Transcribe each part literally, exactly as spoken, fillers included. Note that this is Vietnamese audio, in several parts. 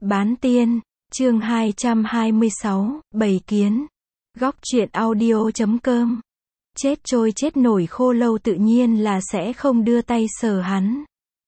Bán tiên, chương hai trăm hai mươi sáu, bầy kiến. Góc truyện audio chấm com. Chết trôi chết nổi khô lâu tự nhiên là sẽ không đưa tay sờ hắn.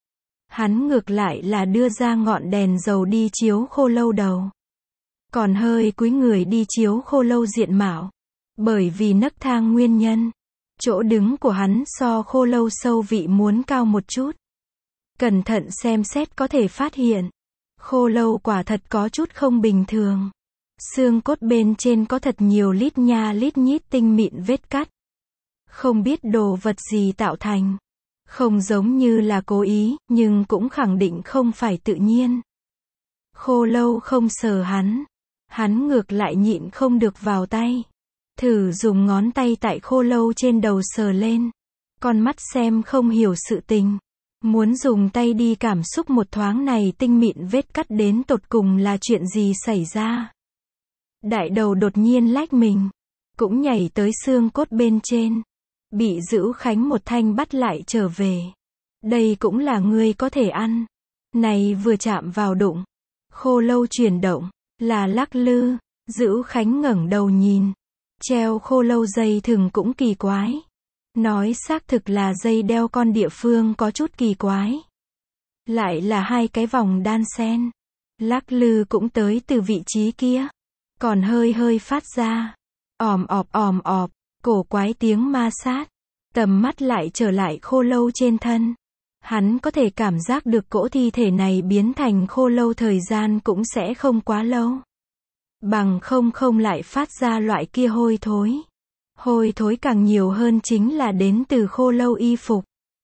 Hắn ngược lại là đưa ra ngọn đèn dầu đi chiếu khô lâu đầu. Còn hơi cúi người đi chiếu khô lâu diện mạo. Bởi vì nấc thang nguyên nhân, chỗ đứng của hắn so khô lâu sâu vị muốn cao một chút. Cẩn thận xem xét có thể phát hiện, khô lâu quả thật có chút không bình thường. Xương cốt bên trên có thật nhiều lít nha lít nhít tinh mịn vết cắt. Không biết đồ vật gì tạo thành. Không giống như là cố ý, nhưng cũng khẳng định không phải tự nhiên. Khô lâu không sờ hắn. Hắn ngược lại nhịn không được vào tay. Thử dùng ngón tay tại khô lâu trên đầu sờ lên. Con mắt xem không hiểu sự tình. Muốn dùng tay đi cảm xúc một thoáng này tinh mịn vết cắt đến tột cùng là chuyện gì xảy ra. Đại đầu đột nhiên lách mình. Cũng nhảy tới xương cốt bên trên. Bị Dữu Khánh một thanh bắt lại trở về. Đây cũng là ngươi có thể ăn. Này vừa chạm vào đụng. Khô lâu chuyển động. Là lắc lư. Dữu Khánh ngẩng đầu nhìn. Treo khô lâu dây thừng cũng kỳ quái. Nói xác thực là dây đeo con địa phương có chút kỳ quái. Lại là hai cái vòng đan xen. Lắc lư cũng tới từ vị trí kia. Còn hơi hơi phát ra. Òm ọp òm ọp. Cổ quái tiếng ma sát. Tầm mắt lại trở lại khô lâu trên thân. Hắn có thể cảm giác được cỗ thi thể này biến thành khô lâu thời gian cũng sẽ không quá lâu. Bằng không không lại phát ra loại kia hôi thối. Hôi thối càng nhiều hơn chính là đến từ khô lâu y phục.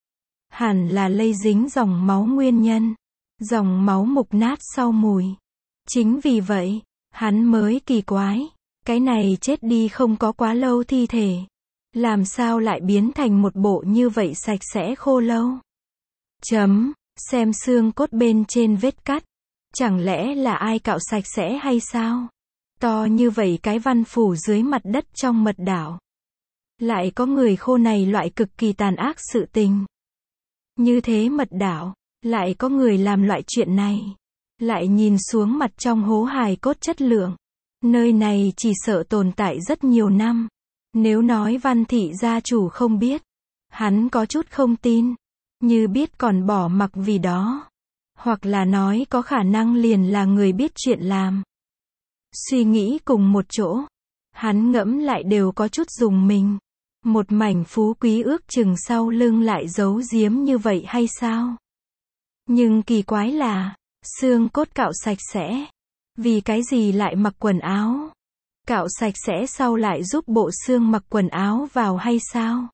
Hẳn là lây dính dòng máu nguyên nhân. Dòng máu mục nát sau mùi. Chính vì vậy, hắn mới kỳ quái. Cái này chết đi không có quá lâu thi thể. Làm sao lại biến thành một bộ như vậy sạch sẽ khô lâu? Chấm, xem xương cốt bên trên vết cắt. Chẳng lẽ là ai cạo sạch sẽ hay sao? To như vậy cái văn phủ dưới mặt đất trong mật đảo. Lại có người khô này loại cực kỳ tàn ác sự tình. Như thế mật đảo, lại có người làm loại chuyện này. Lại nhìn xuống mặt trong hố hài cốt chất lượng. Nơi này chỉ sợ tồn tại rất nhiều năm. Nếu nói Văn thị gia chủ không biết, hắn có chút không tin. Như biết còn bỏ mặc vì đó. Hoặc là nói có khả năng liền là người biết chuyện làm. Suy nghĩ cùng một chỗ, hắn ngẫm lại đều có chút dùng mình. Một mảnh phú quý ước chừng sau lưng lại giấu giếm như vậy hay sao? Nhưng kỳ quái là, xương cốt cạo sạch sẽ. Vì cái gì lại mặc quần áo? Cạo sạch sẽ sau lại giúp bộ xương mặc quần áo vào hay sao?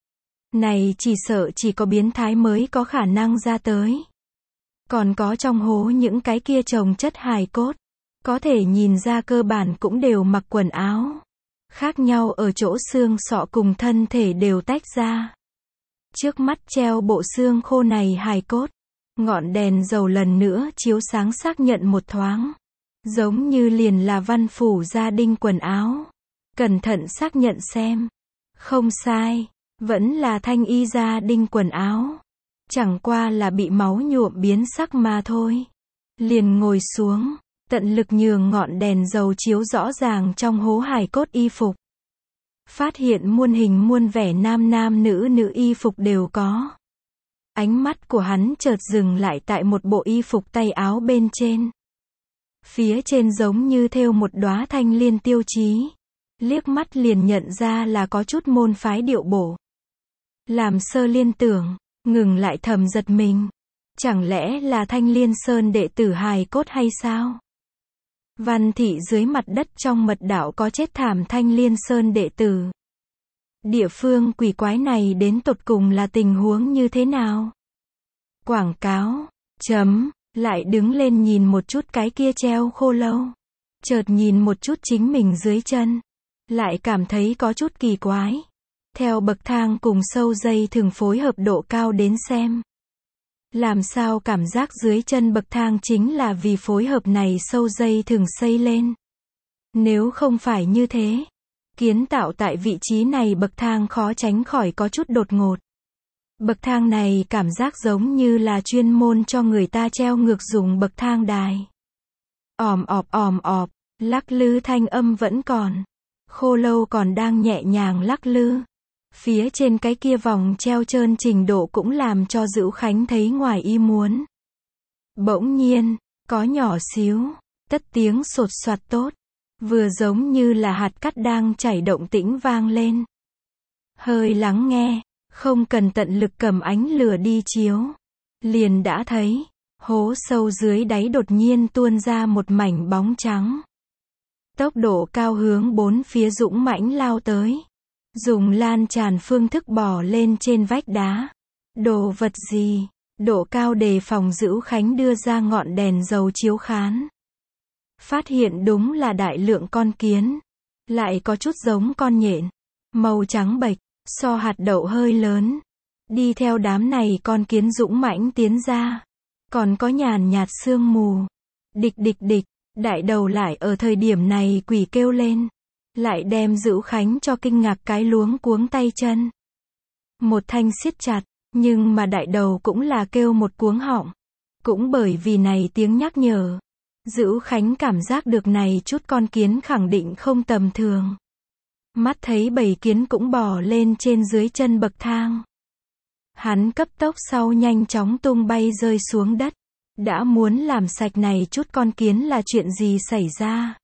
Này chỉ sợ chỉ có biến thái mới có khả năng ra tới. Còn có trong hố những cái kia chồng chất hài cốt. Có thể nhìn ra cơ bản cũng đều mặc quần áo. Khác nhau ở chỗ xương sọ cùng thân thể đều tách ra. Trước mắt treo bộ xương khô này hài cốt. Ngọn đèn dầu lần nữa chiếu sáng xác nhận một thoáng. Giống như liền là văn phủ gia đình quần áo. Cẩn thận xác nhận xem. Không sai. Vẫn là thanh y gia đình quần áo. Chẳng qua là bị máu nhuộm biến sắc mà thôi. Liền ngồi xuống. Tận lực nhường ngọn đèn dầu chiếu rõ ràng trong hố hài cốt y phục. Phát hiện muôn hình muôn vẻ nam nam nữ nữ y phục đều có. Ánh mắt của hắn chợt dừng lại tại một bộ y phục tay áo bên trên. Phía trên giống như thêu một đóa thanh liên tiêu chí. Liếc mắt liền nhận ra là có chút môn phái điệu bộ. Làm Sơ Liên tưởng, ngừng lại thầm giật mình. Chẳng lẽ là Thanh Liên Sơn đệ tử hài cốt hay sao? Văn thị dưới mặt đất trong mật đảo có chết thảm Thanh Liên Sơn đệ tử. Địa phương quỷ quái này đến tột cùng là tình huống như thế nào? Quảng cáo. Chấm. Lại đứng lên nhìn một chút cái kia treo khô lâu. Chợt nhìn một chút chính mình dưới chân. Lại cảm thấy có chút kỳ quái. Theo bậc thang cùng sâu dây thường phối hợp độ cao đến xem. Làm sao cảm giác dưới chân bậc thang chính là vì phối hợp này sâu dây thường xây lên. Nếu không phải như thế, kiến tạo tại vị trí này bậc thang khó tránh khỏi có chút đột ngột. Bậc thang này cảm giác giống như là chuyên môn cho người ta treo ngược dùng bậc thang đài. Òm ọp òm ọp, lắc lư thanh âm vẫn còn. Khô lâu còn đang nhẹ nhàng lắc lư. Phía trên cái kia vòng treo trơn trình độ cũng làm cho Dữu Khánh thấy ngoài ý muốn. Bỗng nhiên, có nhỏ xíu, tất tiếng sột soạt tốt, vừa giống như là hạt cát đang chảy động tĩnh vang lên. Hơi lắng nghe, không cần tận lực cầm ánh lửa đi chiếu, liền đã thấy, hố sâu dưới đáy đột nhiên tuôn ra một mảnh bóng trắng. Tốc độ cao hướng bốn phía dũng mãnh lao tới. Dùng lan tràn phương thức bò lên trên vách đá. Đồ vật gì? Độ cao đề phòng Dữu Khánh đưa ra ngọn đèn dầu chiếu khán. Phát hiện đúng là đại lượng con kiến. Lại có chút giống con nhện. Màu trắng bệch, so hạt đậu hơi lớn. Đi theo đám này con kiến dũng mãnh tiến ra. Còn có nhàn nhạt sương mù. Địch địch địch, đại đầu lại ở thời điểm này quỷ kêu lên. Lại đem Dữu Khánh cho kinh ngạc cái luống cuống tay chân. Một thanh siết chặt, nhưng mà đại đầu cũng là kêu một cuống họng. Cũng bởi vì này tiếng nhắc nhở. Dữu Khánh cảm giác được này chút con kiến khẳng định không tầm thường. Mắt thấy bầy kiến cũng bò lên trên dưới chân bậc thang. Hắn cấp tốc sau nhanh chóng tung bay rơi xuống đất. Đã muốn làm sạch này chút con kiến là chuyện gì xảy ra.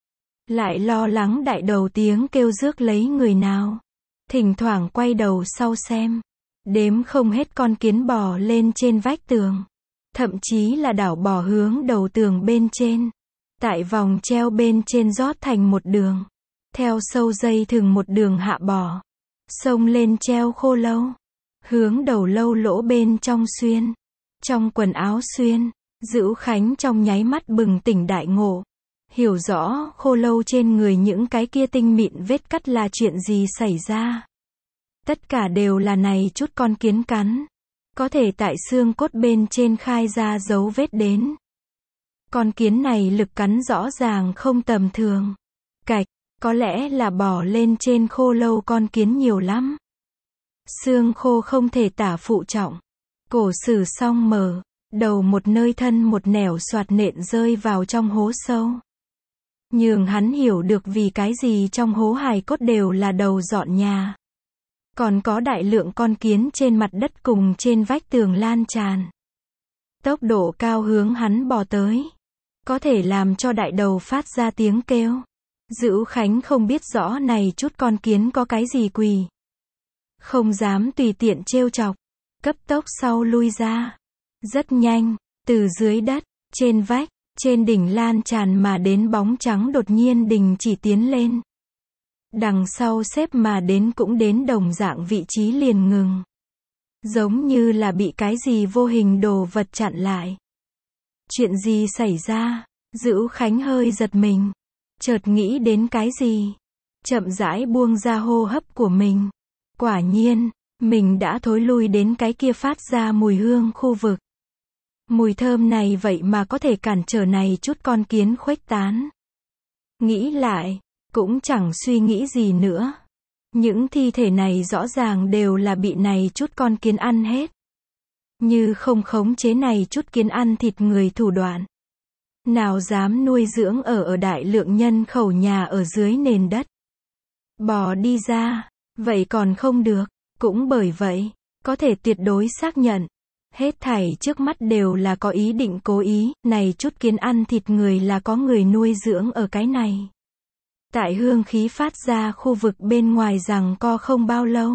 Lại lo lắng đại đầu tiếng kêu rước lấy người nào. Thỉnh thoảng quay đầu sau xem. Đếm không hết con kiến bò lên trên vách tường. Thậm chí là đảo bò hướng đầu tường bên trên. Tại vòng treo bên trên rót thành một đường. Theo sâu dây thừng một đường hạ bò. Xông lên treo khô lâu. Hướng đầu lâu lỗ bên trong xuyên. Trong quần áo xuyên. Dữu Khánh trong nháy mắt bừng tỉnh đại ngộ. Hiểu rõ khô lâu trên người những cái kia tinh mịn vết cắt là chuyện gì xảy ra. Tất cả đều là này chút con kiến cắn. Có thể tại xương cốt bên trên khai ra dấu vết đến. Con kiến này lực cắn rõ ràng không tầm thường. Cạch, có lẽ là bò lên trên khô lâu con kiến nhiều lắm. Xương khô không thể tả phụ trọng. Cổ sử song mở, đầu một nơi thân một nẻo soạt nện rơi vào trong hố sâu. Nhường hắn hiểu được vì cái gì trong hố hài cốt đều là đầu dọn nhà. Còn có đại lượng con kiến trên mặt đất cùng trên vách tường lan tràn. Tốc độ cao hướng hắn bò tới. Có thể làm cho đại đầu phát ra tiếng kêu. Dữu Khánh không biết rõ này chút con kiến có cái gì quỳ. Không dám tùy tiện trêu chọc. Cấp tốc sau lui ra. Rất nhanh, từ dưới đất, trên vách, trên đỉnh lan tràn mà đến bóng trắng đột nhiên đình chỉ tiến lên. Đằng sau xếp mà đến cũng đến đồng dạng vị trí liền ngừng. Giống như là bị cái gì vô hình đồ vật chặn lại. Chuyện gì xảy ra? Dữu Khánh hơi giật mình. Chợt nghĩ đến cái gì? Chậm rãi buông ra hô hấp của mình. Quả nhiên, mình đã thối lui đến cái kia phát ra mùi hương khu vực. Mùi thơm này vậy mà có thể cản trở này chút con kiến khuếch tán. Nghĩ lại, cũng chẳng suy nghĩ gì nữa. Những thi thể này rõ ràng đều là bị này chút con kiến ăn hết. Như không khống chế này chút kiến ăn thịt người thủ đoạn. Nào dám nuôi dưỡng ở ở đại lượng nhân khẩu nhà ở dưới nền đất. Bò đi ra, vậy còn không được. Cũng bởi vậy, có thể tuyệt đối xác nhận. Hết thảy trước mắt đều là có ý định cố ý, này chút kiến ăn thịt người là có người nuôi dưỡng ở cái này. Tại hương khí phát ra khu vực bên ngoài rằng co không bao lâu.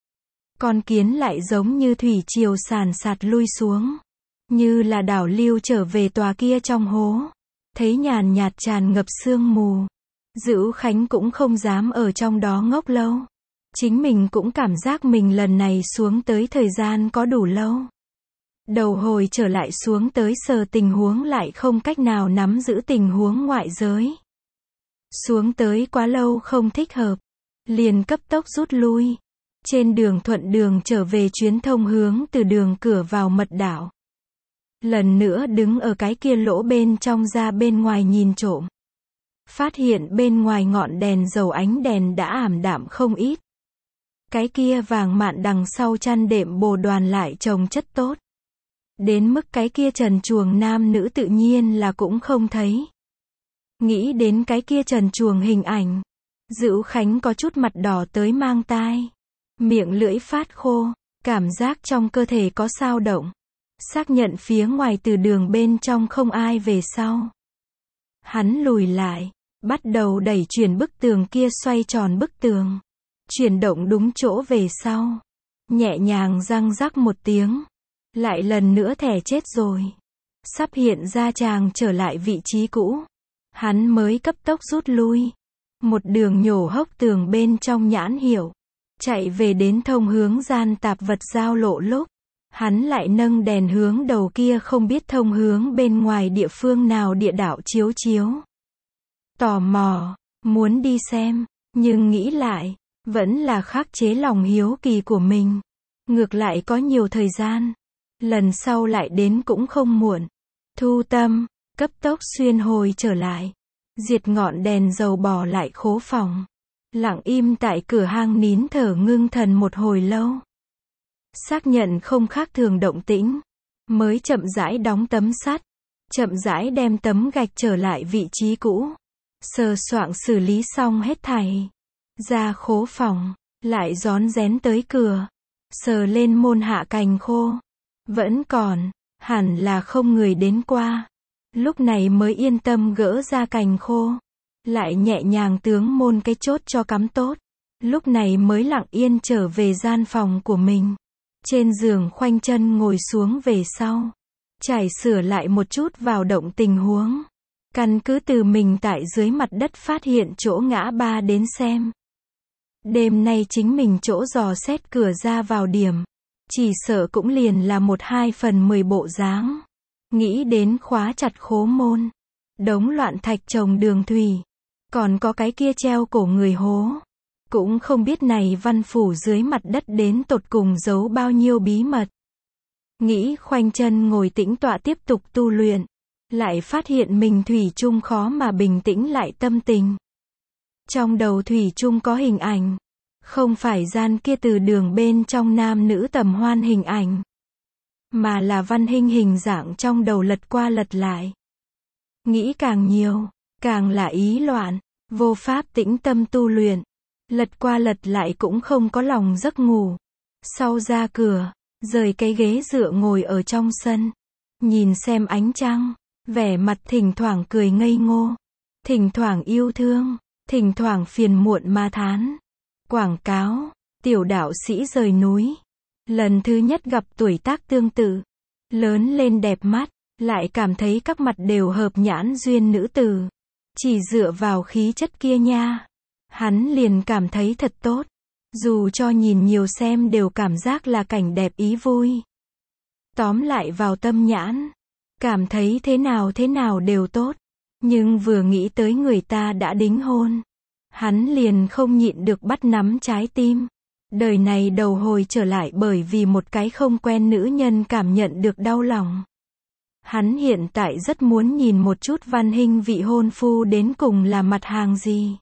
Con kiến lại giống như thủy triều sàn sạt lui xuống. Như là đảo lưu trở về tòa kia trong hố. Thấy nhàn nhạt tràn ngập sương mù. Dữu Khánh cũng không dám ở trong đó ngốc lâu. Chính mình cũng cảm giác mình lần này xuống tới thời gian có đủ lâu. Đầu hồi trở lại xuống tới sờ tình huống lại không cách nào nắm giữ tình huống ngoại giới. Xuống tới quá lâu không thích hợp. Liền cấp tốc rút lui. Trên đường thuận đường trở về chuyến thông hướng từ đường cửa vào mật đảo. Lần nữa đứng ở cái kia lỗ bên trong ra bên ngoài nhìn trộm. Phát hiện bên ngoài ngọn đèn dầu ánh đèn đã ảm đạm không ít. Cái kia vàng mạn đằng sau chăn đệm bồ đoàn lại trồng chất tốt. Đến mức cái kia trần truồng nam nữ tự nhiên là cũng không thấy. Nghĩ đến cái kia trần truồng hình ảnh. Dữu Khánh có chút mặt đỏ tới mang tai. Miệng lưỡi phát khô. Cảm giác trong cơ thể có dao động. Xác nhận phía ngoài từ đường bên trong không ai về sau. Hắn lùi lại. Bắt đầu đẩy chuyển bức tường kia xoay tròn bức tường. Chuyển động đúng chỗ về sau. Nhẹ nhàng răng rắc một tiếng. Lại lần nữa thẻ chết rồi. Sắp hiện ra chàng trở lại vị trí cũ. Hắn mới cấp tốc rút lui. Một đường nhổ hốc tường bên trong nhãn hiệu. Chạy về đến thông hướng gian tạp vật giao lộ lúc. Hắn lại nâng đèn hướng đầu kia không biết thông hướng bên ngoài địa phương nào địa đạo chiếu chiếu. Tò mò, muốn đi xem, nhưng nghĩ lại, vẫn là khắc chế lòng hiếu kỳ của mình. Ngược lại có nhiều thời gian. Lần sau lại đến cũng không muộn. Thu tâm, cấp tốc xuyên hồi trở lại. Diệt ngọn đèn dầu bỏ lại khố phòng. Lặng im tại cửa hang nín thở ngưng thần một hồi lâu. Xác nhận không khác thường động tĩnh. Mới chậm rãi đóng tấm sắt. Chậm rãi đem tấm gạch trở lại vị trí cũ. Sờ soạng xử lý xong hết thảy. Ra khố phòng. Lại rón rén tới cửa. Sờ lên môn hạ cành khô. Vẫn còn. Hẳn là không người đến qua. Lúc này mới yên tâm gỡ ra cành khô. Lại nhẹ nhàng tướng môn cái chốt cho cắm tốt. Lúc này mới lặng yên trở về gian phòng của mình. Trên giường khoanh chân ngồi xuống về sau. Trải sửa lại một chút vào động tình huống. Căn cứ từ mình tại dưới mặt đất phát hiện chỗ ngã ba đến xem. Đêm nay chính mình chỗ dò xét cửa ra vào điểm. Chỉ sợ cũng liền là một hai phần mười bộ dáng. Nghĩ đến khóa chặt khố môn. Đống loạn thạch trồng đường thủy. Còn có cái kia treo cổ người hố. Cũng không biết này văn phủ dưới mặt đất đến tột cùng giấu bao nhiêu bí mật. Nghĩ khoanh chân ngồi tĩnh tọa tiếp tục tu luyện. Lại phát hiện mình thủy chung khó mà bình tĩnh lại tâm tình. Trong đầu thủy chung có hình ảnh. Không phải gian kia từ đường bên trong nam nữ tầm hoan hình ảnh. Mà là văn hình hình dạng trong đầu lật qua lật lại. Nghĩ càng nhiều, càng là ý loạn, vô pháp tĩnh tâm tu luyện. Lật qua lật lại cũng không có lòng giấc ngủ. Sau ra cửa, rời cái ghế dựa ngồi ở trong sân. Nhìn xem ánh trăng, vẻ mặt thỉnh thoảng cười ngây ngô. Thỉnh thoảng yêu thương, thỉnh thoảng phiền muộn ma thán. Quảng cáo, tiểu đạo sĩ rời núi. Lần thứ nhất gặp tuổi tác tương tự. Lớn lên đẹp mắt, lại cảm thấy các mặt đều hợp nhãn duyên nữ tử. Chỉ dựa vào khí chất kia nha. Hắn liền cảm thấy thật tốt. Dù cho nhìn nhiều xem đều cảm giác là cảnh đẹp ý vui. Tóm lại vào tâm nhãn. Cảm thấy thế nào thế nào đều tốt. Nhưng vừa nghĩ tới người ta đã đính hôn. Hắn liền không nhịn được bắt nắm trái tim. Đời này đầu hồi trở lại bởi vì một cái không quen nữ nhân cảm nhận được đau lòng. Hắn hiện tại rất muốn nhìn một chút văn hình vị hôn phu đến cùng là mặt hàng gì.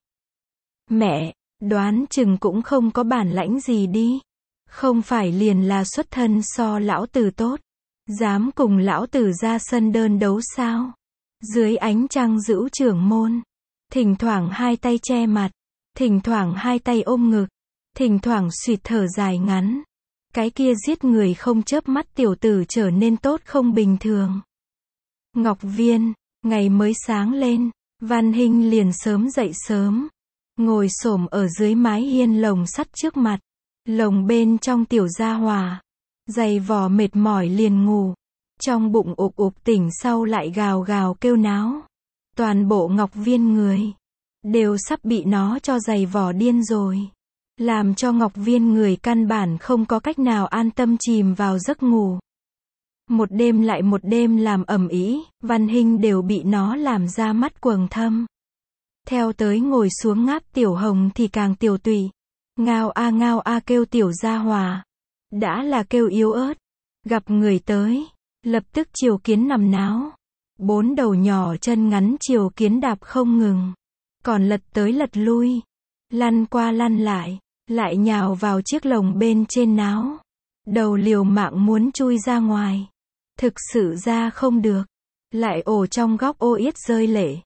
Mẹ, đoán chừng cũng không có bản lãnh gì đi. Không phải liền là xuất thân so lão tử tốt. Dám cùng lão tử ra sân đơn đấu sao? Dưới ánh trăng giữ trưởng môn. Thỉnh thoảng hai tay che mặt. Thỉnh thoảng hai tay ôm ngực. Thỉnh thoảng suýt thở dài ngắn. Cái kia giết người không chớp mắt tiểu tử trở nên tốt không bình thường. Ngọc Viên, ngày mới sáng lên, Văn Hinh liền sớm dậy sớm. Ngồi xổm ở dưới mái hiên lồng sắt trước mặt. Lồng bên trong tiểu gia hòa. Giày vò mệt mỏi liền ngủ. Trong bụng ục ục tỉnh sau lại gào gào kêu náo. Toàn bộ Ngọc Viên người. Đều sắp bị nó cho giày vò điên rồi. Làm cho Ngọc Viên người căn bản không có cách nào an tâm chìm vào giấc ngủ. Một đêm lại một đêm làm ầm ĩ, Văn Hinh đều bị nó làm ra mắt quầng thâm. Theo tới ngồi xuống ngáp tiểu hồng thì càng tiểu tụy. Ngao a ngao a kêu tiểu gia hòa. Đã là kêu yếu ớt. Gặp người tới. Lập tức chiều kiến nằm náo. Bốn đầu nhỏ chân ngắn chiều kiến đạp không ngừng. Còn lật tới lật lui. Lăn qua lăn lại. Lại nhào vào chiếc lồng bên trên náo. Đầu liều mạng muốn chui ra ngoài. Thực sự ra không được. Lại ổ trong góc ô yết rơi lệ.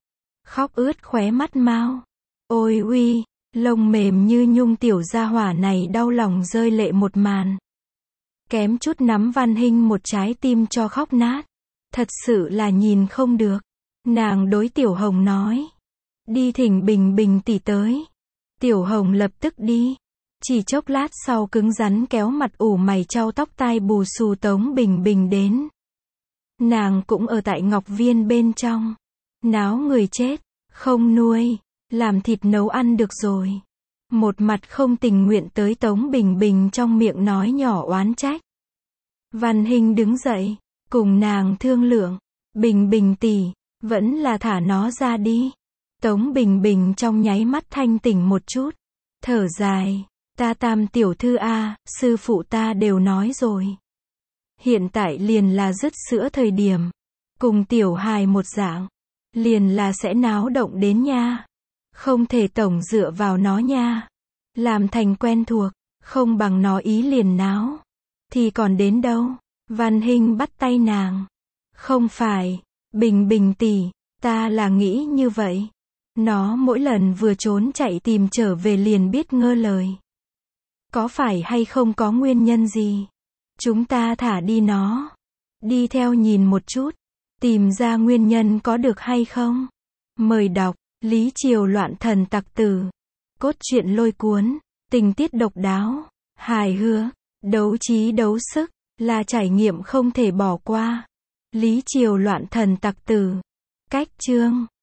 khóc ướt khóe mắt Mao. Ôi uy, lông mềm như nhung tiểu gia hỏa này đau lòng rơi lệ một màn. Kém chút nắm Văn Hinh một trái tim cho khóc nát. Thật sự là nhìn không được. Nàng đối Tiểu Hồng nói. Đi thỉnh Bình Bình tỷ tới. Tiểu Hồng lập tức đi. Chỉ chốc lát sau cứng rắn kéo mặt ủ mày chau tóc tai bù xù Tống Bình Bình đến. Nàng cũng ở tại Ngọc Viên bên trong. Náo người chết, không nuôi, làm thịt nấu ăn được rồi. Một mặt không tình nguyện tới Tống Bình Bình trong miệng nói nhỏ oán trách. Văn Hinh đứng dậy, cùng nàng thương lượng. Bình Bình tỷ, vẫn là thả nó ra đi. Tống Bình Bình trong nháy mắt thanh tỉnh một chút. Thở dài, ta Tam tiểu thư a, sư phụ ta đều nói rồi. Hiện tại liền là dứt sữa thời điểm. Cùng tiểu hài một dạng. Liền là sẽ náo động đến nha. Không thể tổng dựa vào nó nha. Làm thành quen thuộc, không bằng nó ý liền náo. Thì còn đến đâu? Văn Hinh bắt tay nàng. Không phải, Bình Bình tỷ, ta là nghĩ như vậy. Nó mỗi lần vừa trốn chạy tìm trở về liền biết ngơ lời. Có phải hay không có nguyên nhân gì? Chúng ta thả đi nó. Đi theo nhìn một chút. Tìm ra nguyên nhân có được hay không? Mời đọc, Lý Triều loạn thần tặc tử. Cốt truyện lôi cuốn, tình tiết độc đáo, hài hước, đấu trí đấu sức, là trải nghiệm không thể bỏ qua. Lý Triều loạn thần tặc tử. Cách chương